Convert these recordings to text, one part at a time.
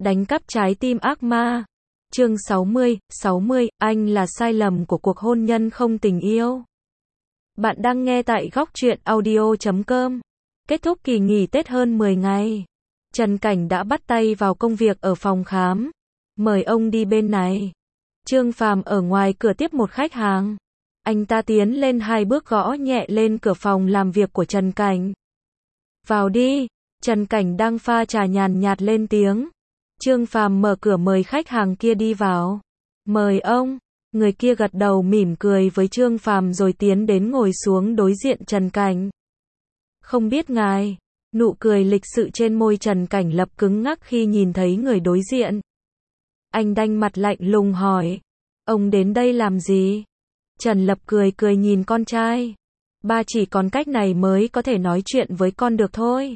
Đánh cắp trái tim ác ma. Chương 60, anh là sai lầm của cuộc hôn nhân không tình yêu. Bạn đang nghe tại góc truyện audio.com. Kết thúc kỳ nghỉ Tết hơn 10 ngày. Trần Cảnh đã bắt tay vào công việc ở phòng khám. Mời ông đi bên này. Trương Phàm ở ngoài cửa tiếp một khách hàng. Anh ta tiến lên 2 bước gõ nhẹ lên cửa phòng làm việc của Trần Cảnh. Vào đi. Trần Cảnh đang pha trà nhàn nhạt lên tiếng. Trương Phàm mở cửa mời khách hàng kia đi vào. Mời ông. Người kia gật đầu mỉm cười với Trương Phàm rồi tiến đến ngồi xuống đối diện Trần Cảnh. Không biết ngài. Nụ cười lịch sự trên môi Trần Cảnh lập cứng ngắc khi nhìn thấy người đối diện. Anh đanh mặt lạnh lùng hỏi. Ông đến đây làm gì? Trần Lập cười nhìn con trai. Ba chỉ còn cách này mới có thể nói chuyện với con được thôi.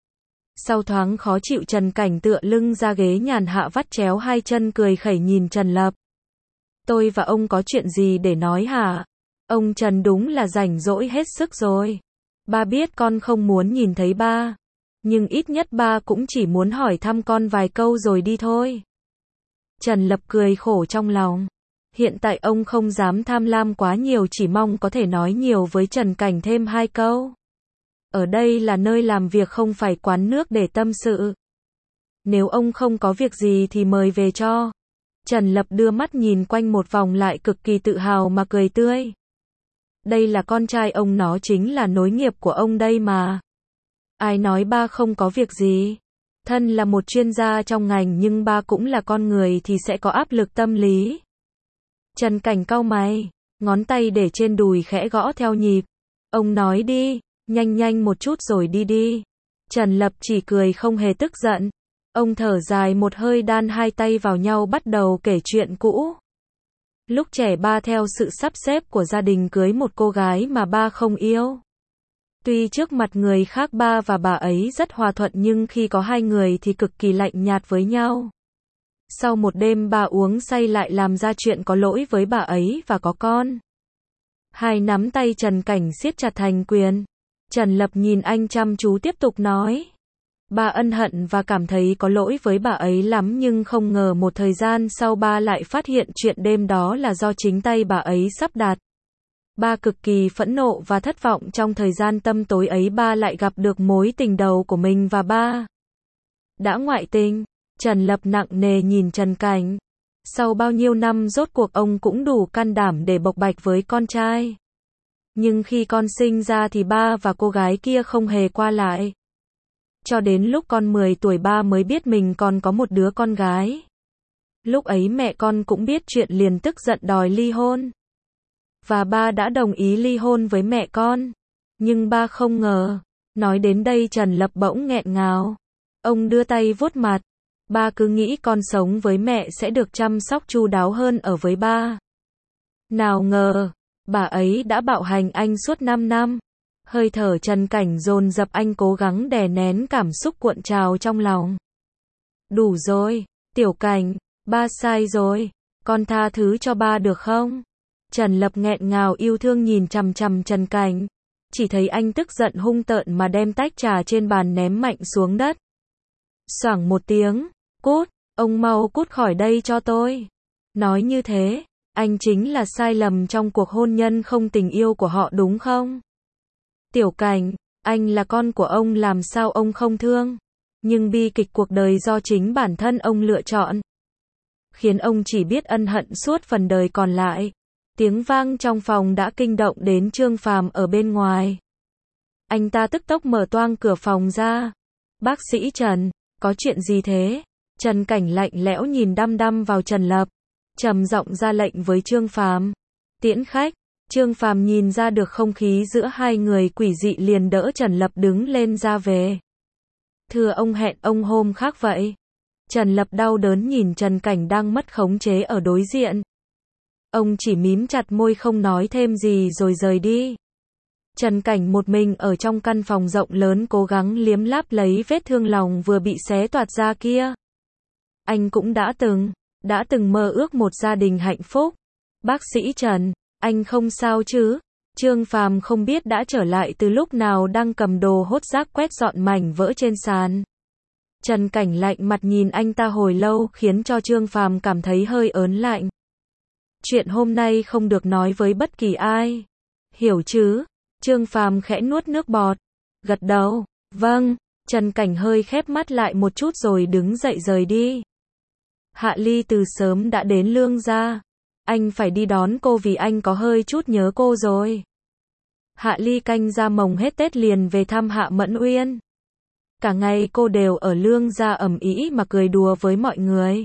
Sau thoáng khó chịu Trần Cảnh tựa lưng ra ghế nhàn hạ vắt chéo 2 chân cười khẩy nhìn Trần Lập. Tôi và ông có chuyện gì để nói hả? Ông Trần đúng là rảnh rỗi hết sức rồi. Ba biết con không muốn nhìn thấy ba. Nhưng ít nhất ba cũng chỉ muốn hỏi thăm con vài câu rồi đi thôi. Trần Lập cười khổ trong lòng. Hiện tại ông không dám tham lam quá nhiều, chỉ mong có thể nói nhiều với Trần Cảnh thêm 2 câu. Ở đây là nơi làm việc không phải quán nước để tâm sự. Nếu ông không có việc gì thì mời về cho. Trần Lập đưa mắt nhìn quanh một vòng lại cực kỳ tự hào mà cười tươi. Đây là con trai ông, nó chính là nối nghiệp của ông đây mà. Ai nói ba không có việc gì? Thân là một chuyên gia trong ngành nhưng ba cũng là con người thì sẽ có áp lực tâm lý. Trần Cảnh cau mày, ngón tay để trên đùi khẽ gõ theo nhịp. Ông nói đi, nhanh một chút rồi đi đi. Trần Lập chỉ cười không hề tức giận. Ông thở dài một hơi đan 2 tay vào nhau bắt đầu kể chuyện cũ. Lúc trẻ ba theo sự sắp xếp của gia đình cưới một cô gái mà ba không yêu. Tuy trước mặt người khác ba và bà ấy rất hòa thuận nhưng khi có 2 người thì cực kỳ lạnh nhạt với nhau. Sau một đêm ba uống say lại làm ra chuyện có lỗi với bà ấy và có con. 2 nắm tay Trần Cảnh siết chặt thành quyền. Trần Lập nhìn anh chăm chú tiếp tục nói. Ba ân hận và cảm thấy có lỗi với bà ấy lắm nhưng không ngờ một thời gian sau ba lại phát hiện chuyện đêm đó là do chính tay bà ấy sắp đặt. Ba cực kỳ phẫn nộ và thất vọng, trong thời gian tăm tối ấy ba lại gặp được mối tình đầu của mình và ba đã ngoại tình. Trần Lập nặng nề nhìn Trần Cảnh. Sau bao nhiêu năm rốt cuộc ông cũng đủ can đảm để bộc bạch với con trai. Nhưng khi con sinh ra thì ba và cô gái kia không hề qua lại. Cho đến lúc con 10 tuổi ba mới biết mình còn có một đứa con gái. Lúc ấy mẹ con cũng biết chuyện liền tức giận đòi ly hôn. Và ba đã đồng ý ly hôn với mẹ con. Nhưng ba không ngờ. Nói đến đây Trần Lập bỗng nghẹn ngào. Ông đưa tay vuốt mặt. Ba cứ nghĩ con sống với mẹ sẽ được chăm sóc chu đáo hơn ở với ba. Nào ngờ, bà ấy đã bạo hành anh suốt 5 năm. Hơi thở Trần Cảnh dồn dập, anh cố gắng đè nén cảm xúc cuộn trào trong lòng. Đủ rồi, Tiểu Cảnh, ba sai rồi, con tha thứ cho ba được không? Trần Lập nghẹn ngào yêu thương nhìn chằm chằm Trần Cảnh. Chỉ thấy anh tức giận hung tợn mà đem tách trà trên bàn ném mạnh xuống đất. Xoảng một tiếng, cút, ông mau cút khỏi đây cho tôi. Nói như thế, anh chính là sai lầm trong cuộc hôn nhân không tình yêu của họ đúng không? Tiểu Cảnh, anh là con của ông làm sao ông không thương? Nhưng bi kịch cuộc đời do chính bản thân ông lựa chọn, khiến ông chỉ biết ân hận suốt phần đời còn lại. Tiếng vang trong phòng đã kinh động đến Trương Phàm ở bên ngoài. Anh ta tức tốc mở toang cửa phòng ra. Bác sĩ Trần, có chuyện gì thế? Trần Cảnh lạnh lẽo nhìn đăm đăm vào Trần Lập, trầm giọng ra lệnh với Trương Phàm. Tiễn khách. Trương Phàm nhìn ra được không khí giữa 2 người quỷ dị liền đỡ Trần Lập đứng lên ra về. Thưa ông, hẹn ông hôm khác vậy. Trần Lập đau đớn nhìn Trần Cảnh đang mất khống chế ở đối diện. Ông chỉ mím chặt môi không nói thêm gì rồi rời đi. Trần Cảnh một mình ở trong căn phòng rộng lớn cố gắng liếm láp lấy vết thương lòng vừa bị xé toạc ra kia. Anh cũng đã từng mơ ước một gia đình hạnh phúc. Bác sĩ Trần, anh không sao chứ? Trương Phàm không biết đã trở lại từ lúc nào đang cầm đồ hốt rác quét dọn mảnh vỡ trên sàn. Trần Cảnh lạnh mặt nhìn anh ta hồi lâu khiến cho Trương Phàm cảm thấy hơi ớn lạnh. Chuyện hôm nay không được nói với bất kỳ ai. Hiểu chứ? Trương Phàm khẽ nuốt nước bọt. Gật đầu. Vâng. Trần Cảnh hơi khép mắt lại một chút rồi đứng dậy rời đi. Hạ Ly từ sớm đã đến Lương gia. Anh phải đi đón cô vì anh có hơi chút nhớ cô rồi. Hạ Ly canh ra mồng hết Tết liền về thăm Hạ Mẫn Uyên. Cả ngày cô đều ở Lương gia ầm ĩ mà cười đùa với mọi người.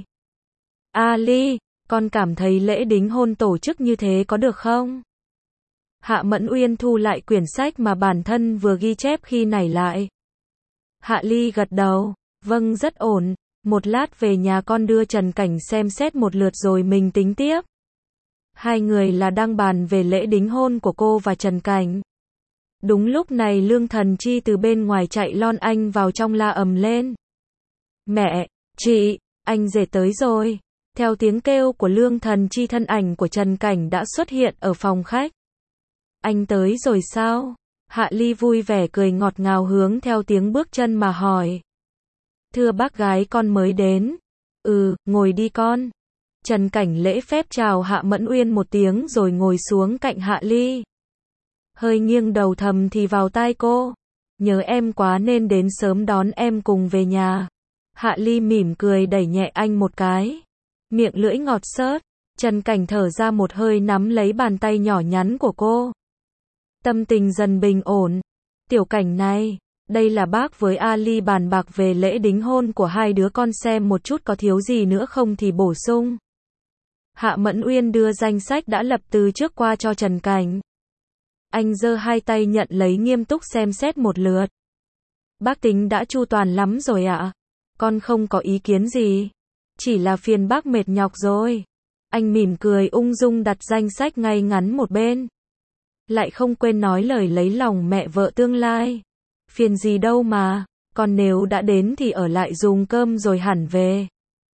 A Ly, con cảm thấy lễ đính hôn tổ chức như thế có được không? Hạ Mẫn Uyên thu lại quyển sách mà bản thân vừa ghi chép khi nảy lại. Hạ Ly gật đầu, vâng rất ổn, một lát về nhà con đưa Trần Cảnh xem xét một lượt rồi mình tính tiếp. Hai người là đang bàn về lễ đính hôn của cô và Trần Cảnh. Đúng lúc này Lương Thần Chi từ bên ngoài chạy lon anh vào trong la ầm lên. Mẹ, chị, anh rể tới rồi. Theo tiếng kêu của Lương Thần Chi thân ảnh của Trần Cảnh đã xuất hiện ở phòng khách. Anh tới rồi sao? Hạ Ly vui vẻ cười ngọt ngào hướng theo tiếng bước chân mà hỏi. Thưa bác gái con mới đến. Ngồi đi con. Trần Cảnh lễ phép chào Hạ Mẫn Uyên một tiếng rồi ngồi xuống cạnh Hạ Ly. Hơi nghiêng đầu thầm thì vào tai cô. Nhớ em quá nên đến sớm đón em cùng về nhà. Hạ Ly mỉm cười đẩy nhẹ anh một cái. Miệng lưỡi ngọt xớt. Trần Cảnh thở ra một hơi nắm lấy bàn tay nhỏ nhắn của cô. Tâm tình dần bình ổn. Tiểu Cảnh này, đây là bác với A Ly bàn bạc về lễ đính hôn của hai đứa con xem một chút có thiếu gì nữa không thì bổ sung. Hạ Mẫn Uyên đưa danh sách đã lập từ trước qua cho Trần Cảnh. Anh giơ hai tay nhận lấy nghiêm túc xem xét một lượt. Bác tính đã chu toàn lắm rồi ạ. Con không có ý kiến gì. Chỉ là phiền bác mệt nhọc rồi. Anh mỉm cười ung dung đặt danh sách ngay ngắn một bên. Lại không quên nói lời lấy lòng mẹ vợ tương lai. Phiền gì đâu mà, còn nếu đã đến thì ở lại dùng cơm rồi hẳn về.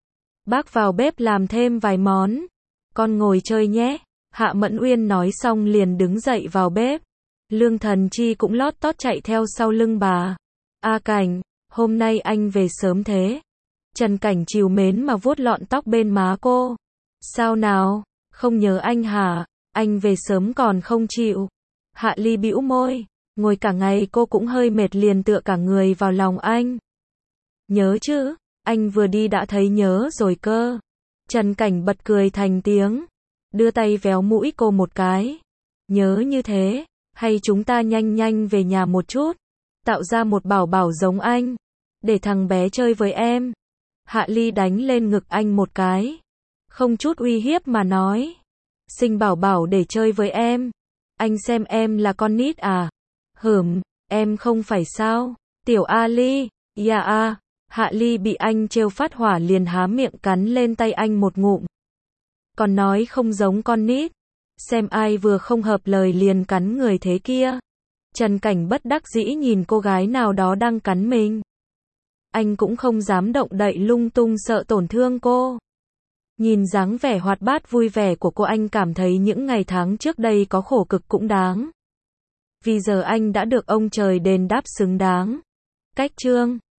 Bác vào bếp làm thêm vài món. Con ngồi chơi nhé. Hạ Mẫn Uyên nói xong liền đứng dậy vào bếp. Lương Thần Chi cũng lót tót chạy theo sau lưng bà. A Cảnh, hôm nay anh về sớm thế. Trần Cảnh trìu mến mà vuốt lọn tóc bên má cô. Sao nào, không nhớ anh hả? Anh về sớm còn không chịu. Hạ Ly bĩu môi, ngồi cả ngày cô cũng hơi mệt liền tựa cả người vào lòng anh. Nhớ chứ, anh vừa đi đã thấy nhớ rồi cơ. Trần Cảnh bật cười thành tiếng, đưa tay véo mũi cô một cái. Nhớ như thế, hay chúng ta nhanh nhanh về nhà một chút, tạo ra một bảo bảo giống anh, để thằng bé chơi với em. Hạ Ly đánh lên ngực anh một cái, không chút uy hiếp mà nói. Sinh bảo bảo để chơi với em. Anh xem em là con nít à? Em không phải sao? Tiểu A Ly, dạ à. Hạ Ly bị anh trêu phát hỏa liền há miệng cắn lên tay anh một ngụm. Còn nói không giống con nít. Xem ai vừa không hợp lời liền cắn người thế kia. Trần Cảnh bất đắc dĩ nhìn cô gái nào đó đang cắn mình. Anh cũng không dám động đậy lung tung sợ tổn thương cô. Nhìn dáng vẻ hoạt bát vui vẻ của cô anh cảm thấy những ngày tháng trước đây có khổ cực cũng đáng. Vì giờ anh đã được ông trời đền đáp xứng đáng. Cách chương